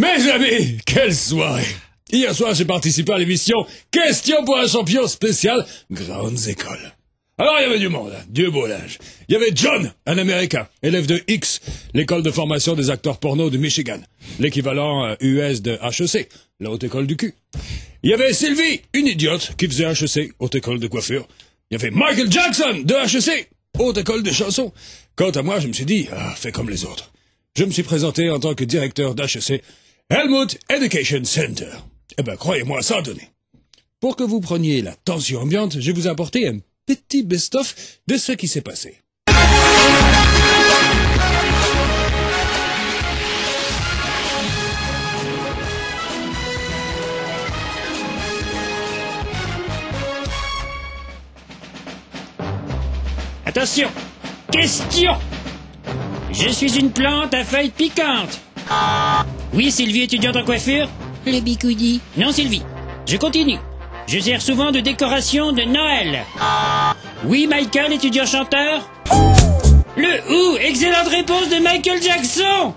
Mes amis, quelle soirée! Hier soir, j'ai participé à l'émission Question pour un champion spécial Grandes Écoles. Alors, il y avait du monde, Dieu beau l'âge. Il y avait John, un Américain, élève de X, l'école de formation des acteurs porno de Michigan, l'équivalent US de HEC, la haute école du cul. Il y avait Sylvie, une idiote, qui faisait HEC, haute école de coiffure. Il y avait Michael Jackson, de HEC, haute école de chansons. Quant à moi, je me suis dit, fais comme les autres. Je me suis présenté en tant que directeur d'HEC, Helmut Education Center. Eh ben, croyez-moi, ça a donné. Pour que vous preniez la tension ambiante, je vous ai apporté un petit best-of de ce qui s'est passé. Attention! Question! Je suis une plante à feuilles piquantes. Oui, Sylvie, étudiante en coiffure? Le bigoudi. Non, Sylvie. Je continue. Je sers souvent de décoration de Noël. Oui, Michael, étudiant chanteur? Le excellente réponse de Michael Jackson!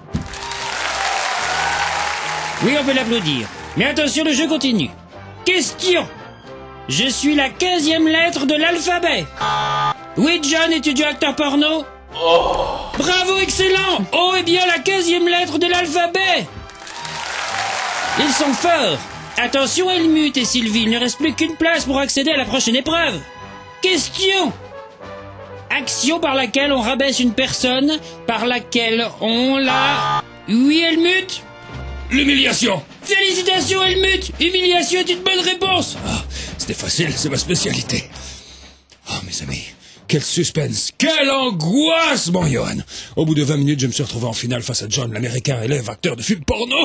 Oui, on peut l'applaudir. Mais attention, le jeu continue. Question! Je suis la 15e lettre de l'alphabet. Oui, John, étudiant acteur porno? Bravo, excellent! Oh, est bien la 15e lettre de l'alphabet! Ils sont forts! Attention, Helmut et Sylvie, il ne reste plus qu'une place pour accéder à la prochaine épreuve. Question! Action par laquelle on rabaisse une personne, par laquelle on la... Oui, Helmut? L'humiliation! Félicitations, Helmut! Humiliation est une bonne réponse! C'était facile, c'est ma spécialité. Mes amis, quel suspense, quelle angoisse, mon Johan! Au bout de 20 minutes, je me suis retrouvé en finale face à John, l'américain élève acteur de film porno!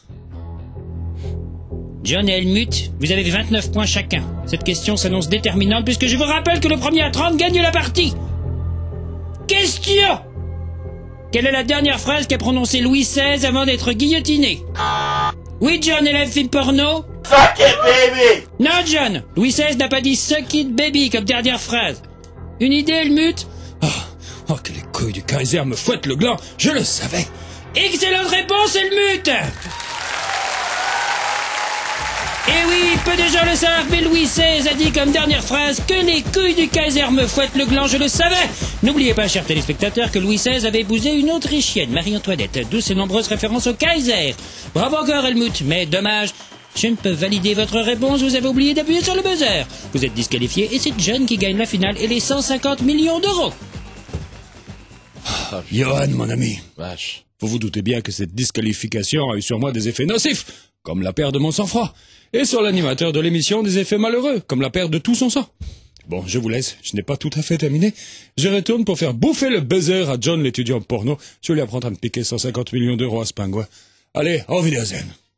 John et Helmut, vous avez 29 points chacun. Cette question s'annonce déterminante puisque je vous rappelle que le premier à 30 gagne la partie. Question! Quelle est la dernière phrase qu'a prononcée Louis XVI avant d'être guillotiné? Oui, John, élève film porno? Suck it, baby! Non, John, Louis XVI n'a pas dit suck it, baby comme dernière phrase. Une idée, Helmut? Que les couilles du Kaiser me fouettent le gland, je le savais! Excellente réponse, Helmut! Eh oui, peu de gens le savent, mais Louis XVI a dit comme dernière phrase que les couilles du Kaiser me fouettent le gland, je le savais. N'oubliez pas, chers téléspectateurs, que Louis XVI avait épousé une Autrichienne, Marie-Antoinette, d'où ses nombreuses références au Kaiser. Bravo encore, Helmut, mais dommage, je ne peux valider votre réponse, vous avez oublié d'appuyer sur le buzzer. Vous êtes disqualifié et c'est John qui gagne la finale et les 150 millions d'euros. Johan, mon ami, Vache. vous vous doutez bien que cette disqualification a eu sur moi des effets nocifs, comme la perte de mon sang-froid, et sur l'animateur de l'émission des effets malheureux, comme la perte de tout son sang. Bon, je vous laisse, je n'ai pas tout à fait terminé. Je retourne pour faire bouffer le buzzer à John l'étudiant porno. Je vais lui apprendre à me piquer 150 millions d'euros à ce pingouin. Allez, au Wiedersehen.